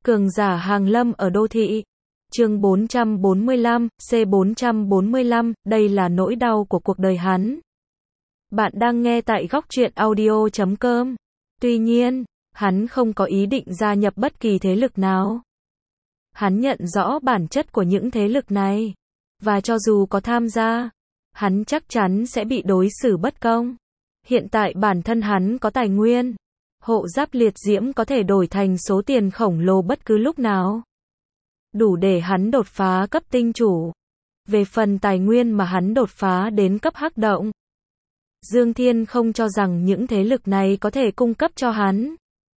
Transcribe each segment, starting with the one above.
Cường giả hàng lâm ở đô thị. Chương 445, C445, đây là nỗi đau của cuộc đời hắn. Bạn đang nghe tại góc truyện audio.com. Tuy nhiên, hắn không có ý định gia nhập bất kỳ thế lực nào. Hắn nhận rõ bản chất của những thế lực này. Và cho dù có tham gia, hắn chắc chắn sẽ bị đối xử bất công. Hiện tại bản thân hắn có tài nguyên. Hộ giáp liệt diễm có thể đổi thành số tiền khổng lồ bất cứ lúc nào. Đủ để hắn đột phá cấp tinh chủ. Về phần tài nguyên mà hắn đột phá đến cấp hắc động, Dương Thiên không cho rằng những thế lực này có thể cung cấp cho hắn.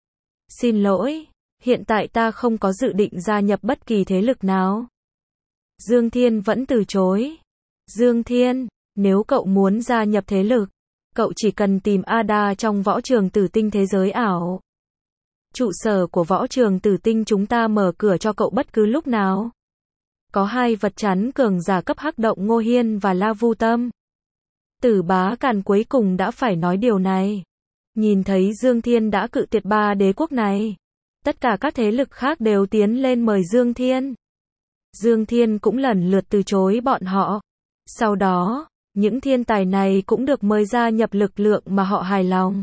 Xin lỗi, hiện tại ta không có dự định gia nhập bất kỳ thế lực nào. Dương Thiên vẫn từ chối. Dương Thiên, nếu cậu muốn gia nhập thế lực, cậu chỉ cần tìm Ada trong võ trường tử tinh thế giới ảo. Trụ sở của võ trường tử tinh chúng ta mở cửa cho cậu bất cứ lúc nào. Có hai vật chắn cường giả cấp hắc động Ngô Hiên và La Vu Tâm. Tử Bá Càn cuối cùng đã phải nói điều này. Nhìn thấy Dương Thiên đã cự tuyệt ba đế quốc này, tất cả các thế lực khác đều tiến lên mời Dương Thiên. Dương Thiên cũng lần lượt từ chối bọn họ. Sau đó, những thiên tài này cũng được mời gia nhập lực lượng mà họ hài lòng.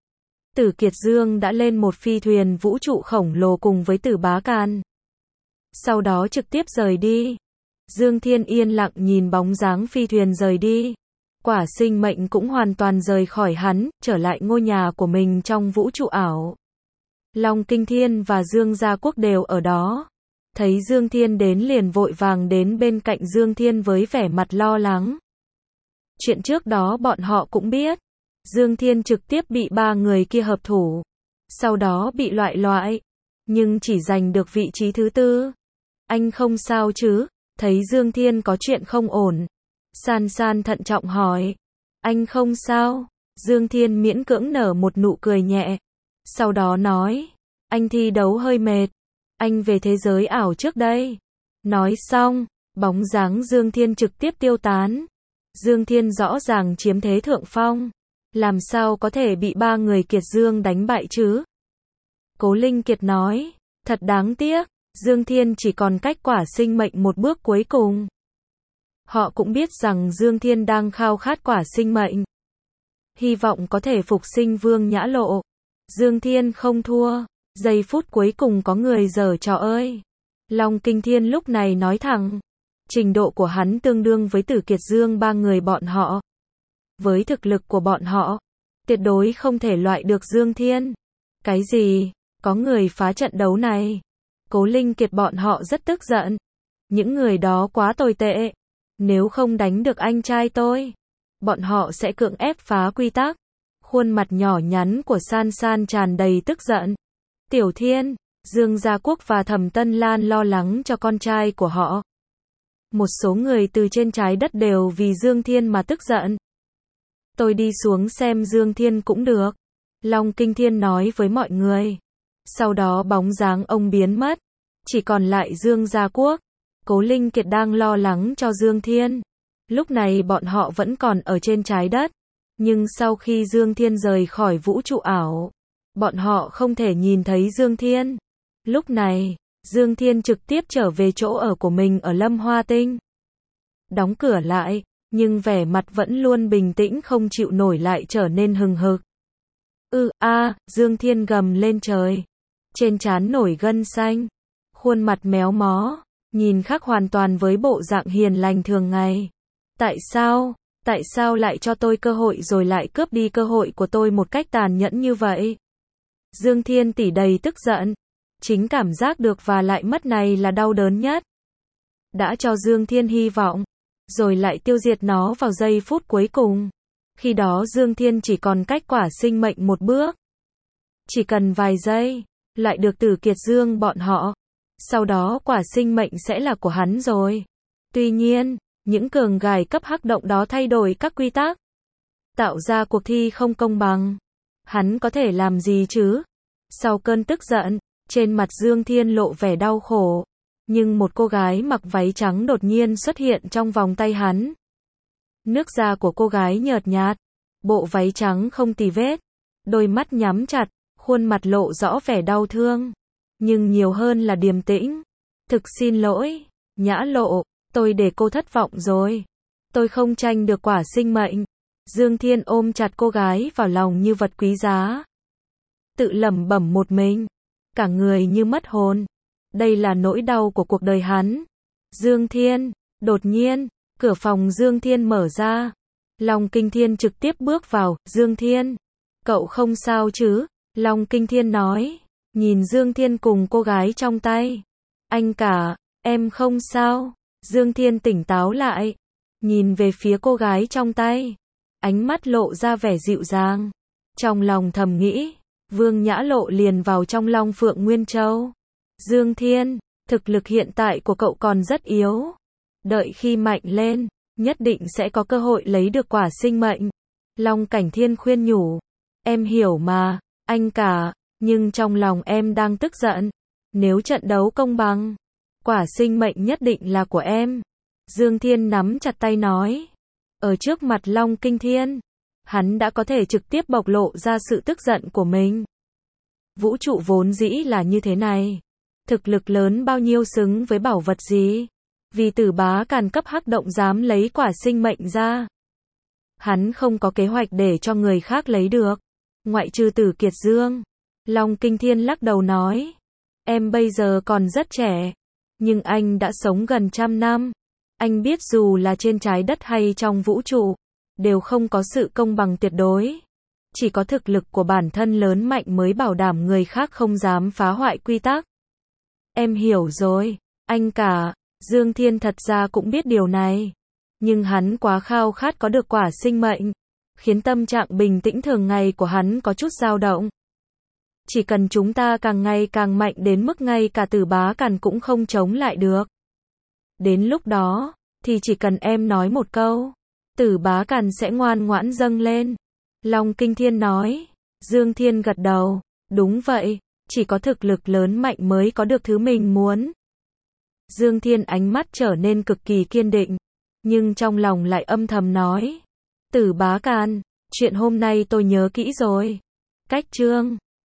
Tử Kiệt Dương đã lên một phi thuyền vũ trụ khổng lồ cùng với Tử Bá Càn. Sau đó trực tiếp rời đi. Dương Thiên yên lặng nhìn bóng dáng phi thuyền rời đi. Quả sinh mệnh cũng hoàn toàn rời khỏi hắn, trở lại ngôi nhà của mình trong vũ trụ ảo. Long Kinh Thiên và Dương Gia Quốc đều ở đó. Thấy Dương Thiên đến liền vội vàng đến bên cạnh Dương Thiên với vẻ mặt lo lắng. Chuyện trước đó bọn họ cũng biết. Dương Thiên trực tiếp bị ba người kia hợp thủ. Sau đó bị loại. Nhưng chỉ giành được vị trí thứ tư. Anh không sao chứ? Thấy Dương Thiên có chuyện không ổn. San San thận trọng hỏi. Anh không sao? Dương Thiên miễn cưỡng nở một nụ cười nhẹ. Sau đó nói. Anh thi đấu hơi mệt. Anh về thế giới ảo trước đây. Nói xong, bóng dáng Dương Thiên trực tiếp tiêu tán. Dương Thiên rõ ràng chiếm thế thượng phong. Làm sao có thể bị ba người Kiệt Dương đánh bại chứ? Cố Linh Kiệt nói. Thật đáng tiếc. Dương Thiên chỉ còn cách quả sinh mệnh một bước cuối cùng. Họ cũng biết rằng Dương Thiên đang khao khát quả sinh mệnh. Hy vọng có thể phục sinh Vương Nhã Lộ. Dương Thiên không thua. Giây phút cuối cùng có người giở trò ơi. Long Kinh Thiên lúc này nói thẳng. Trình độ của hắn tương đương với Tử Kiệt Dương ba người bọn họ. Với thực lực của bọn họ, tuyệt đối không thể loại được Dương Thiên. Cái gì? Có người phá trận đấu này. Cố Linh Kiệt bọn họ rất tức giận. Những người đó quá tồi tệ. Nếu không đánh được anh trai tôi, bọn họ sẽ cưỡng ép phá quy tắc. Khuôn mặt nhỏ nhắn của San San tràn đầy tức giận. Tiểu Thiên, Dương Gia Quốc và Thẩm Tân Lan lo lắng cho con trai của họ. Một số người từ trên trái đất đều vì Dương Thiên mà tức giận. Tôi đi xuống xem Dương Thiên cũng được. Long Kinh Thiên nói với mọi người. Sau đó bóng dáng ông biến mất. Chỉ còn lại Dương Gia Quốc. Cố Linh Kiệt đang lo lắng cho Dương Thiên. Lúc này bọn họ vẫn còn ở trên trái đất. Nhưng sau khi Dương Thiên rời khỏi vũ trụ ảo, bọn họ không thể nhìn thấy Dương Thiên. Lúc này, Dương Thiên trực tiếp trở về chỗ ở của mình ở Lâm Hoa Tinh. Đóng cửa lại, nhưng vẻ mặt vẫn luôn bình tĩnh không chịu nổi lại trở nên hừng hực. Dương Thiên gầm lên trời. Trên trán nổi gân xanh. Khuôn mặt méo mó. Nhìn khác hoàn toàn với bộ dạng hiền lành thường ngày. Tại sao lại cho tôi cơ hội rồi lại cướp đi cơ hội của tôi một cách tàn nhẫn như vậy? Dương Thiên tỉ đầy tức giận. Chính cảm giác được và lại mất này là đau đớn nhất. Đã cho Dương Thiên hy vọng, rồi lại tiêu diệt nó vào giây phút cuối cùng. Khi đó Dương Thiên chỉ còn cách quả sinh mệnh một bước. Chỉ cần vài giây, lại được Tử Kiệt Dương bọn họ. Sau đó quả sinh mệnh sẽ là của hắn rồi. Tuy nhiên, những cường gài cấp hắc động đó thay đổi các quy tắc. Tạo ra cuộc thi không công bằng. Hắn có thể làm gì chứ? Sau cơn tức giận, trên mặt Dương Thiên lộ vẻ đau khổ. Nhưng một cô gái mặc váy trắng đột nhiên xuất hiện trong vòng tay hắn. Nước da của cô gái nhợt nhạt. Bộ váy trắng không tì vết. Đôi mắt nhắm chặt, khuôn mặt lộ rõ vẻ đau thương. nhưng nhiều hơn là điềm tĩnh. Thực xin lỗi, Nhã Lộ, tôi để cô thất vọng rồi. Tôi không tranh được quả sinh mệnh. Dương Thiên ôm chặt cô gái vào lòng như vật quý giá. Tự lẩm bẩm một mình, cả người như mất hồn. Đây là nỗi đau của cuộc đời hắn. Dương Thiên, đột nhiên, cửa phòng Dương Thiên mở ra. Long Kinh Thiên trực tiếp bước vào. Dương Thiên, cậu không sao chứ? Long Kinh Thiên nói, nhìn Dương Thiên cùng cô gái trong tay. Anh cả, em không sao. Dương Thiên tỉnh táo lại, nhìn về phía cô gái trong tay. Ánh mắt lộ ra vẻ dịu dàng. Trong lòng thầm nghĩ, Vương Nhã Lộ liền vào trong Long Phượng Nguyên Châu. Dương Thiên, thực lực hiện tại của cậu còn rất yếu. Đợi khi mạnh lên, nhất định sẽ có cơ hội lấy được quả sinh mệnh. Long Cảnh Thiên khuyên nhủ. Em hiểu mà, anh cả, nhưng trong lòng em đang tức giận. Nếu trận đấu công bằng, quả sinh mệnh nhất định là của em. Dương Thiên nắm chặt tay nói. Ở trước mặt Long Kinh Thiên, hắn đã có thể trực tiếp bộc lộ ra sự tức giận của mình. Vũ trụ vốn dĩ là như thế này. Thực lực lớn bao nhiêu xứng với bảo vật gì? Vì Tử Bá Càn cấp hắc động dám lấy quả sinh mệnh ra. Hắn không có kế hoạch để cho người khác lấy được. Ngoại trừ Tử Kiệt Dương. Long Kinh Thiên lắc đầu nói. Em bây giờ còn rất trẻ. Nhưng anh đã sống gần 100 năm. Anh biết dù là trên trái đất hay trong vũ trụ, đều không có sự công bằng tuyệt đối. Chỉ có thực lực của bản thân lớn mạnh mới bảo đảm người khác không dám phá hoại quy tắc. Em hiểu rồi, anh cả. Dương Thiên thật ra cũng biết điều này. Nhưng hắn quá khao khát có được quả sinh mệnh, khiến tâm trạng bình tĩnh thường ngày của hắn có chút dao động. Chỉ cần chúng ta càng ngày càng mạnh đến mức ngay cả Tử Bá Càn cũng không chống lại được. Đến lúc đó, thì chỉ cần em nói một câu, Tử Bá Càn sẽ ngoan ngoãn dâng lên. Long Kinh Thiên nói. Dương Thiên gật đầu. Đúng vậy, chỉ có thực lực lớn mạnh mới có được thứ mình muốn. Dương Thiên ánh mắt trở nên cực kỳ kiên định, nhưng trong lòng lại âm thầm nói. Tử Bá Càn, chuyện hôm nay tôi nhớ kỹ rồi. Cách chương